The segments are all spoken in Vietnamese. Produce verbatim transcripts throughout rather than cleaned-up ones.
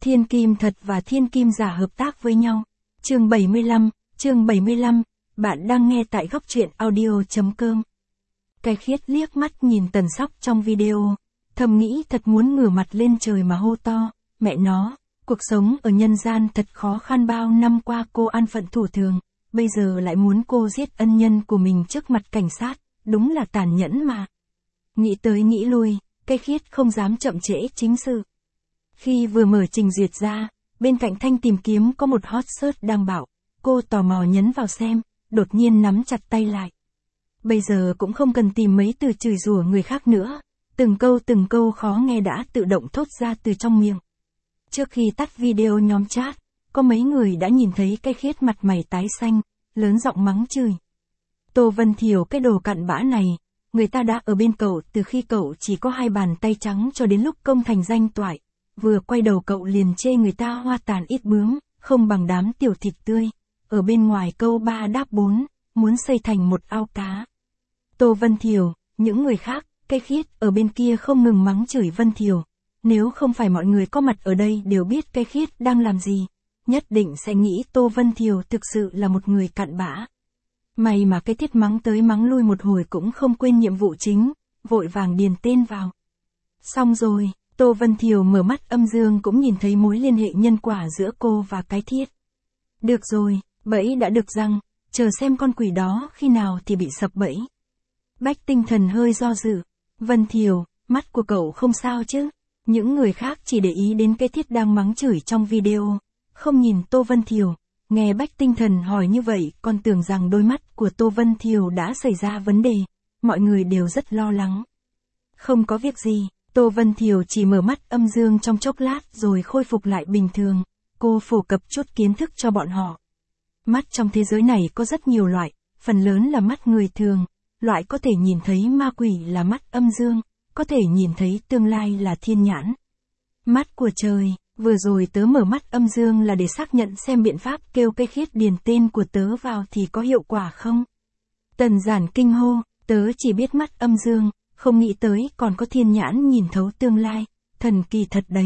Thiên kim thật và thiên kim giả hợp tác với nhau. Chương bảy mươi lăm, chương bảy mươi lăm, bạn đang nghe tại góc truyện audio.com. Cái Khiết liếc mắt nhìn Tần Sóc trong video, thầm nghĩ thật muốn ngửa mặt lên trời mà hô to, mẹ nó, cuộc sống ở nhân gian thật khó khăn, bao năm qua cô an phận thủ thường, bây giờ lại muốn cô giết ân nhân của mình trước mặt cảnh sát, đúng là tàn nhẫn mà. Nghĩ tới nghĩ lui, Cái Khiết không dám chậm trễ chính sự. Khi vừa mở trình duyệt ra, bên cạnh thanh tìm kiếm có một hot search đang bảo, cô tò mò nhấn vào xem, đột nhiên nắm chặt tay lại. Bây giờ cũng không cần tìm mấy từ chửi rủa người khác nữa, từng câu từng câu khó nghe đã tự động thốt ra từ trong miệng. Trước khi tắt video nhóm chat, có mấy người đã nhìn thấy Cái Khiết mặt mày tái xanh, lớn giọng mắng chửi. Tô Vân Thiểu, cái đồ cặn bã này, người ta đã ở bên cậu từ khi cậu chỉ có hai bàn tay trắng cho đến lúc công thành danh toại. Vừa quay đầu cậu liền chê người ta hoa tàn ít bướm, không bằng đám tiểu thịt tươi. Ở bên ngoài câu ba đáp bốn, muốn xây thành một ao cá. Tô Vân Thiểu, những người khác, Cái Khiết ở bên kia không ngừng mắng chửi Vân Thiểu. Nếu không phải mọi người có mặt ở đây đều biết Cái Khiết đang làm gì, nhất định sẽ nghĩ Tô Vân Thiểu thực sự là một người cặn bã. May mà Cái Thiết mắng tới mắng lui một hồi cũng không quên nhiệm vụ chính, vội vàng điền tên vào. Xong rồi, Tô Vân Thiểu mở mắt âm dương cũng nhìn thấy mối liên hệ nhân quả giữa cô và Cái Thiết. Được rồi, bẫy đã được răng, chờ xem con quỷ đó khi nào thì bị sập bẫy. Bách Tinh Thần hơi do dự. Vân Thiểu, mắt của cậu không sao chứ? Những người khác chỉ để ý đến Cái Thiết đang mắng chửi trong video, không nhìn Tô Vân Thiểu. Nghe Bách Tinh Thần hỏi như vậy, còn tưởng rằng đôi mắt của Tô Vân Thiểu đã xảy ra vấn đề. Mọi người đều rất lo lắng. Không có việc gì, Tô Vân Thiểu chỉ mở mắt âm dương trong chốc lát rồi khôi phục lại bình thường. Cô phổ cập chút kiến thức cho bọn họ. Mắt trong thế giới này có rất nhiều loại, phần lớn là mắt người thường. Loại có thể nhìn thấy ma quỷ là mắt âm dương, có thể nhìn thấy tương lai là thiên nhãn. Mắt của trời, vừa rồi tớ mở mắt âm dương là để xác nhận xem biện pháp kêu Cái Khiết điền tên của tớ vào thì có hiệu quả không. Tần Giản kinh hô, tớ chỉ biết mắt âm dương, không nghĩ tới còn có thiên nhãn nhìn thấu tương lai, thần kỳ thật đấy.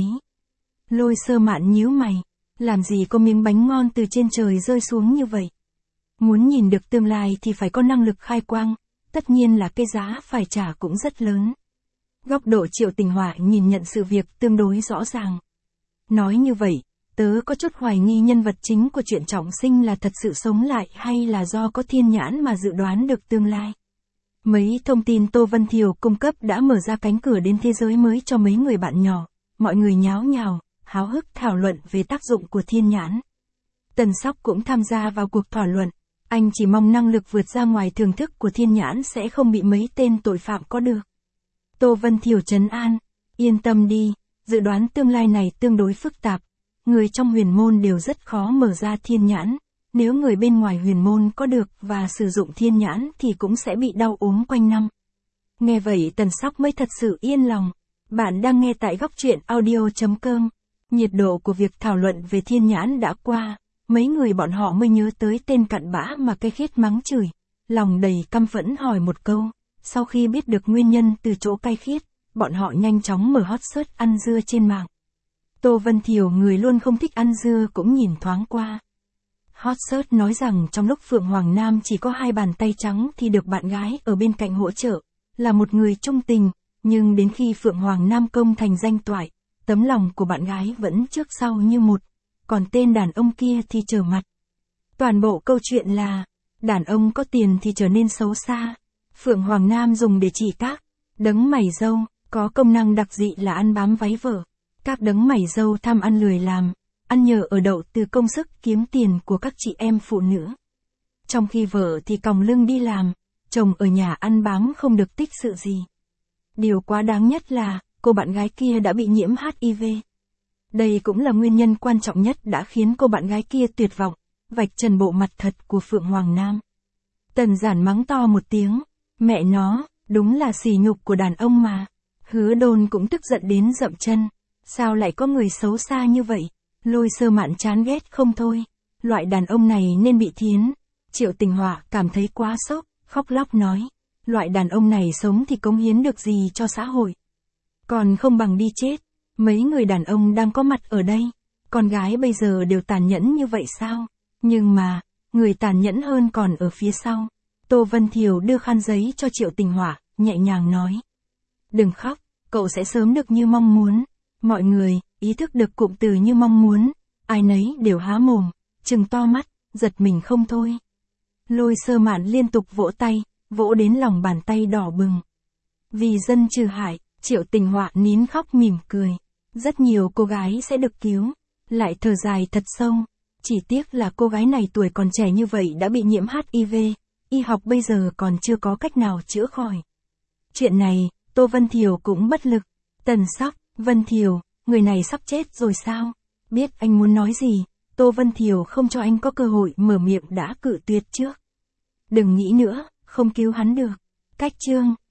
Lôi Sơ Mạn nhíu mày, làm gì có miếng bánh ngon từ trên trời rơi xuống như vậy. Muốn nhìn được tương lai thì phải có năng lực khai quang, tất nhiên là cái giá phải trả cũng rất lớn. Góc độ Triệu Tình Họa nhìn nhận sự việc tương đối rõ ràng. Nói như vậy, tớ có chút hoài nghi nhân vật chính của chuyện Trọng Sinh là thật sự sống lại hay là do có thiên nhãn mà dự đoán được tương lai. Mấy thông tin Tô Vân Thiểu cung cấp đã mở ra cánh cửa đến thế giới mới cho mấy người bạn nhỏ. Mọi người nháo nhào, háo hức thảo luận về tác dụng của thiên nhãn. Tần Sóc cũng tham gia vào cuộc thảo luận. Anh chỉ mong năng lực vượt ra ngoài thưởng thức của thiên nhãn sẽ không bị mấy tên tội phạm có được. Tô Vân Thiểu trấn an, yên tâm đi, dự đoán tương lai này tương đối phức tạp. Người trong huyền môn đều rất khó mở ra thiên nhãn. Nếu người bên ngoài huyền môn có được và sử dụng thiên nhãn thì cũng sẽ bị đau ốm quanh năm. Nghe vậy Tần Sóc mới thật sự yên lòng. Bạn đang nghe tại góc truyện audio.com. Nhiệt độ của việc thảo luận về thiên nhãn đã qua. Mấy người bọn họ mới nhớ tới tên cặn bã mà Cái Khiết mắng chửi. Lòng đầy căm phẫn hỏi một câu. Sau khi biết được nguyên nhân từ chỗ Cái Khiết, bọn họ nhanh chóng mở hot search ăn dưa trên mạng. Tô Vân Thiểu, người luôn không thích ăn dưa, cũng nhìn thoáng qua. Hot search nói rằng trong lúc Phượng Hoàng Nam chỉ có hai bàn tay trắng thì được bạn gái ở bên cạnh hỗ trợ, là một người trung tình, nhưng đến khi Phượng Hoàng Nam công thành danh toại, tấm lòng của bạn gái vẫn trước sau như một, còn tên đàn ông kia thì trở mặt. Toàn bộ câu chuyện là, đàn ông có tiền thì trở nên xấu xa. Phượng Hoàng Nam dùng để chỉ các đấng mày râu, có công năng đặc dị là ăn bám váy vợ. Các đấng mày râu tham ăn lười làm, ăn nhờ ở đậu từ công sức kiếm tiền của các chị em phụ nữ. Trong khi vợ thì còng lưng đi làm, chồng ở nhà ăn bám không được tích sự gì. Điều quá đáng nhất là, cô bạn gái kia đã bị nhiễm hát i vê. Đây cũng là nguyên nhân quan trọng nhất đã khiến cô bạn gái kia tuyệt vọng, vạch trần bộ mặt thật của Phượng Hoàng Nam. Tần Giản mắng to một tiếng, mẹ nó, đúng là sỉ nhục của đàn ông mà. Hứa Đôn cũng tức giận đến dậm chân, sao lại có người xấu xa như vậy. Lôi Sơ Mạn chán ghét không thôi, loại đàn ông này nên bị thiến. Triệu Tình Họa cảm thấy quá sốc, khóc lóc nói, loại đàn ông này sống thì cống hiến được gì cho xã hội. Còn không bằng đi chết. Mấy người đàn ông đang có mặt ở đây, con gái bây giờ đều tàn nhẫn như vậy sao? Nhưng mà, người tàn nhẫn hơn còn ở phía sau. Tô Vân Thiều đưa khăn giấy cho Triệu Tình Họa, nhẹ nhàng nói. Đừng khóc, cậu sẽ sớm được như mong muốn. Mọi người, ý thức được cụm từ như mong muốn, ai nấy đều há mồm, trừng to mắt, giật mình không thôi. Lôi Sơ Mạn liên tục vỗ tay, vỗ đến lòng bàn tay đỏ bừng. Vì dân trừ hại, Triệu Tình Họa nín khóc mỉm cười. Rất nhiều cô gái sẽ được cứu. Lại thở dài thật sâu. Chỉ tiếc là cô gái này tuổi còn trẻ như vậy đã bị nhiễm hát i vê. Y học bây giờ còn chưa có cách nào chữa khỏi. Chuyện này, Tô Vân Thiều cũng bất lực. Tần Sóc, Vân Thiều, người này sắp chết rồi sao? Biết anh muốn nói gì, Tô Vân Thiều không cho anh có cơ hội mở miệng đã cự tuyệt trước. Đừng nghĩ nữa, không cứu hắn được. Cách chương